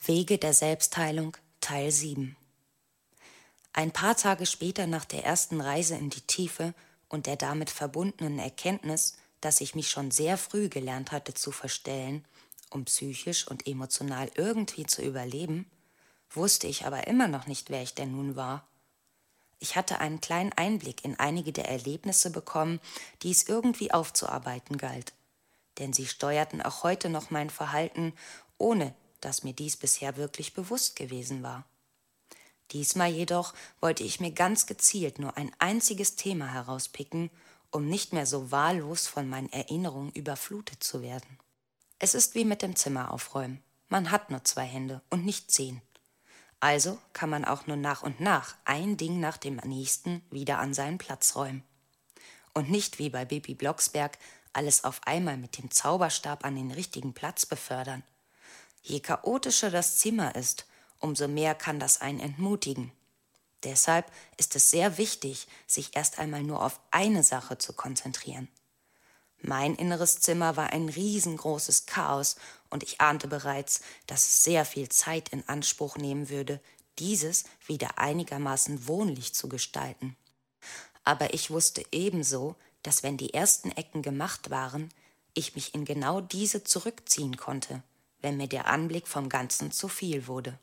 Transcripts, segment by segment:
Wege der Selbstheilung, Teil 7. Ein paar Tage später nach der ersten Reise in die Tiefe und der damit verbundenen Erkenntnis, dass ich mich schon sehr früh gelernt hatte zu verstellen, um psychisch und emotional irgendwie zu überleben, wusste ich aber immer noch nicht, wer ich denn nun war. Ich hatte einen kleinen Einblick in einige der Erlebnisse bekommen, die es irgendwie aufzuarbeiten galt, denn sie steuerten auch heute noch mein Verhalten, ohne dass mir dies bisher wirklich bewusst gewesen war. Diesmal jedoch wollte ich mir ganz gezielt nur ein einziges Thema herauspicken, um nicht mehr so wahllos von meinen Erinnerungen überflutet zu werden. Es ist wie mit dem Zimmer aufräumen. Man hat nur 2 Hände und nicht 10. Also kann man auch nur nach und nach ein Ding nach dem nächsten wieder an seinen Platz räumen. Und nicht wie bei Bibi Blocksberg alles auf einmal mit dem Zauberstab an den richtigen Platz befördern. Je chaotischer das Zimmer ist, umso mehr kann das einen entmutigen. Deshalb ist es sehr wichtig, sich erst einmal nur auf eine Sache zu konzentrieren. Mein inneres Zimmer war ein riesengroßes Chaos und ich ahnte bereits, dass es sehr viel Zeit in Anspruch nehmen würde, dieses wieder einigermaßen wohnlich zu gestalten. Aber ich wusste ebenso, dass wenn die ersten Ecken gemacht waren, ich mich in genau diese zurückziehen konnte, wenn mir der Anblick vom Ganzen zu viel wurde.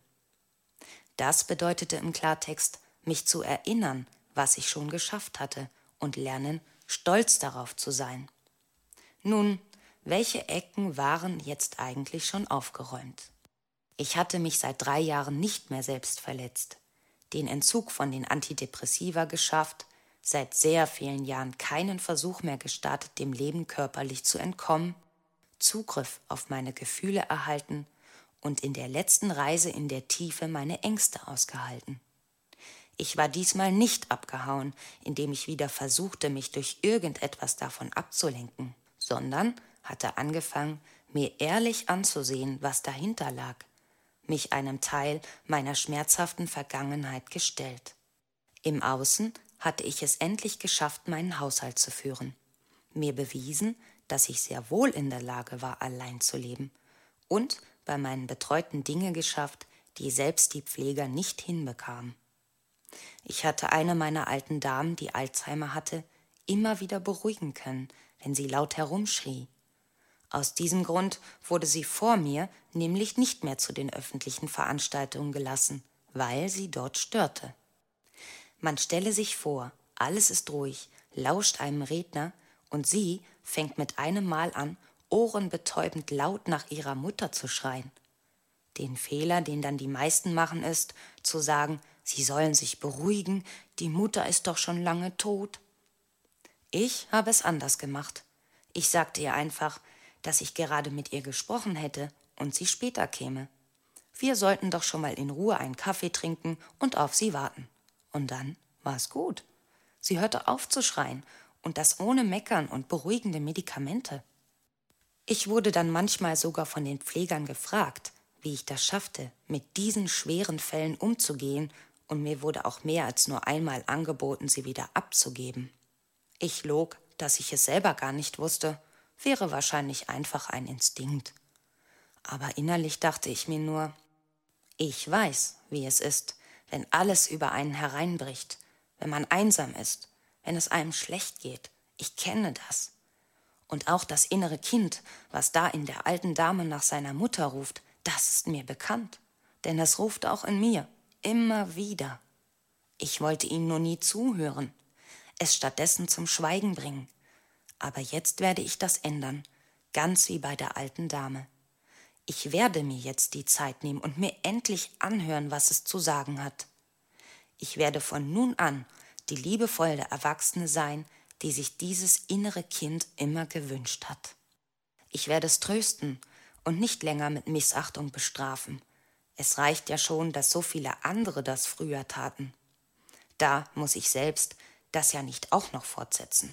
Das bedeutete im Klartext, mich zu erinnern, was ich schon geschafft hatte und lernen, stolz darauf zu sein. Nun, welche Ecken waren jetzt eigentlich schon aufgeräumt? Ich hatte mich seit 3 Jahren nicht mehr selbst verletzt, den Entzug von den Antidepressiva geschafft, seit sehr vielen Jahren keinen Versuch mehr gestartet, dem Leben körperlich zu entkommen, Zugriff auf meine Gefühle erhalten und in der letzten Reise in der Tiefe meine Ängste ausgehalten. Ich war diesmal nicht abgehauen, indem ich wieder versuchte, mich durch irgendetwas davon abzulenken, sondern hatte angefangen, mir ehrlich anzusehen, was dahinter lag, mich einem Teil meiner schmerzhaften Vergangenheit gestellt. Im Außen hatte ich es endlich geschafft, meinen Haushalt zu führen, mir bewiesen, dass ich sehr wohl in der Lage war, allein zu leben und bei meinen Betreuten Dinge geschafft, die selbst die Pfleger nicht hinbekamen. Ich hatte eine meiner alten Damen, die Alzheimer hatte, immer wieder beruhigen können, wenn sie laut herumschrie. Aus diesem Grund wurde sie vor mir nämlich nicht mehr zu den öffentlichen Veranstaltungen gelassen, weil sie dort störte. Man stelle sich vor, alles ist ruhig, lauscht einem Redner und sie fängt mit einem Mal an, ohrenbetäubend laut nach ihrer Mutter zu schreien. Den Fehler, den dann die meisten machen, ist, zu sagen, sie sollen sich beruhigen, die Mutter ist doch schon lange tot. Ich habe es anders gemacht. Ich sagte ihr einfach, dass ich gerade mit ihr gesprochen hätte und sie später käme. Wir sollten doch schon mal in Ruhe einen Kaffee trinken und auf sie warten. Und dann war es gut. Sie hörte auf zu schreien und das ohne Meckern und beruhigende Medikamente. Ich wurde dann manchmal sogar von den Pflegern gefragt, wie ich das schaffte, mit diesen schweren Fällen umzugehen, und mir wurde auch mehr als nur einmal angeboten, sie wieder abzugeben. Ich log, dass ich es selber gar nicht wusste, wäre wahrscheinlich einfach ein Instinkt. Aber innerlich dachte ich mir nur, ich weiß, wie es ist, wenn alles über einen hereinbricht, wenn man einsam ist, wenn es einem schlecht geht. Ich kenne das. Und auch das innere Kind, was da in der alten Dame nach seiner Mutter ruft, das ist mir bekannt. Denn es ruft auch in mir, immer wieder. Ich wollte ihm nur nie zuhören, es stattdessen zum Schweigen bringen. Aber jetzt werde ich das ändern, ganz wie bei der alten Dame. Ich werde mir jetzt die Zeit nehmen und mir endlich anhören, was es zu sagen hat. Ich werde von nun an die liebevolle Erwachsene sein, die sich dieses innere Kind immer gewünscht hat. Ich werde es trösten und nicht länger mit Missachtung bestrafen. Es reicht ja schon, dass so viele andere das früher taten. Da muss ich selbst das ja nicht auch noch fortsetzen.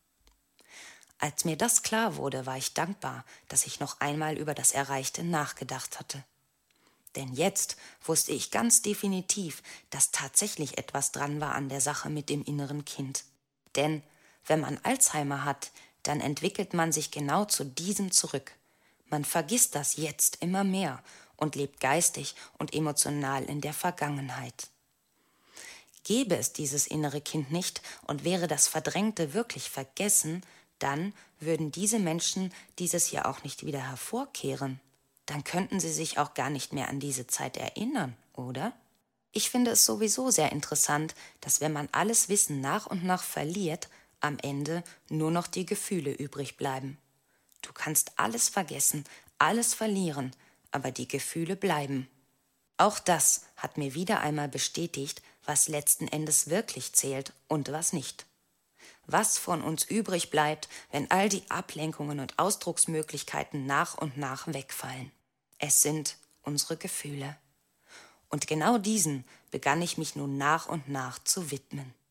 Als mir das klar wurde, war ich dankbar, dass ich noch einmal über das Erreichte nachgedacht hatte. Denn jetzt wusste ich ganz definitiv, dass tatsächlich etwas dran war an der Sache mit dem inneren Kind. Denn wenn man Alzheimer hat, dann entwickelt man sich genau zu diesem zurück. Man vergisst das jetzt immer mehr und lebt geistig und emotional in der Vergangenheit. Gäbe es dieses innere Kind nicht und wäre das Verdrängte wirklich vergessen, dann würden diese Menschen dieses ja auch nicht wieder hervorkehren. Dann könnten sie sich auch gar nicht mehr an diese Zeit erinnern, oder? Ich finde es sowieso sehr interessant, dass wenn man alles Wissen nach und nach verliert, am Ende nur noch die Gefühle übrig bleiben. Du kannst alles vergessen, alles verlieren, aber die Gefühle bleiben. Auch das hat mir wieder einmal bestätigt, was letzten Endes wirklich zählt und was nicht. Was von uns übrig bleibt, wenn all die Ablenkungen und Ausdrucksmöglichkeiten nach und nach wegfallen. Es sind unsere Gefühle. Und genau diesen begann ich mich nun nach und nach zu widmen.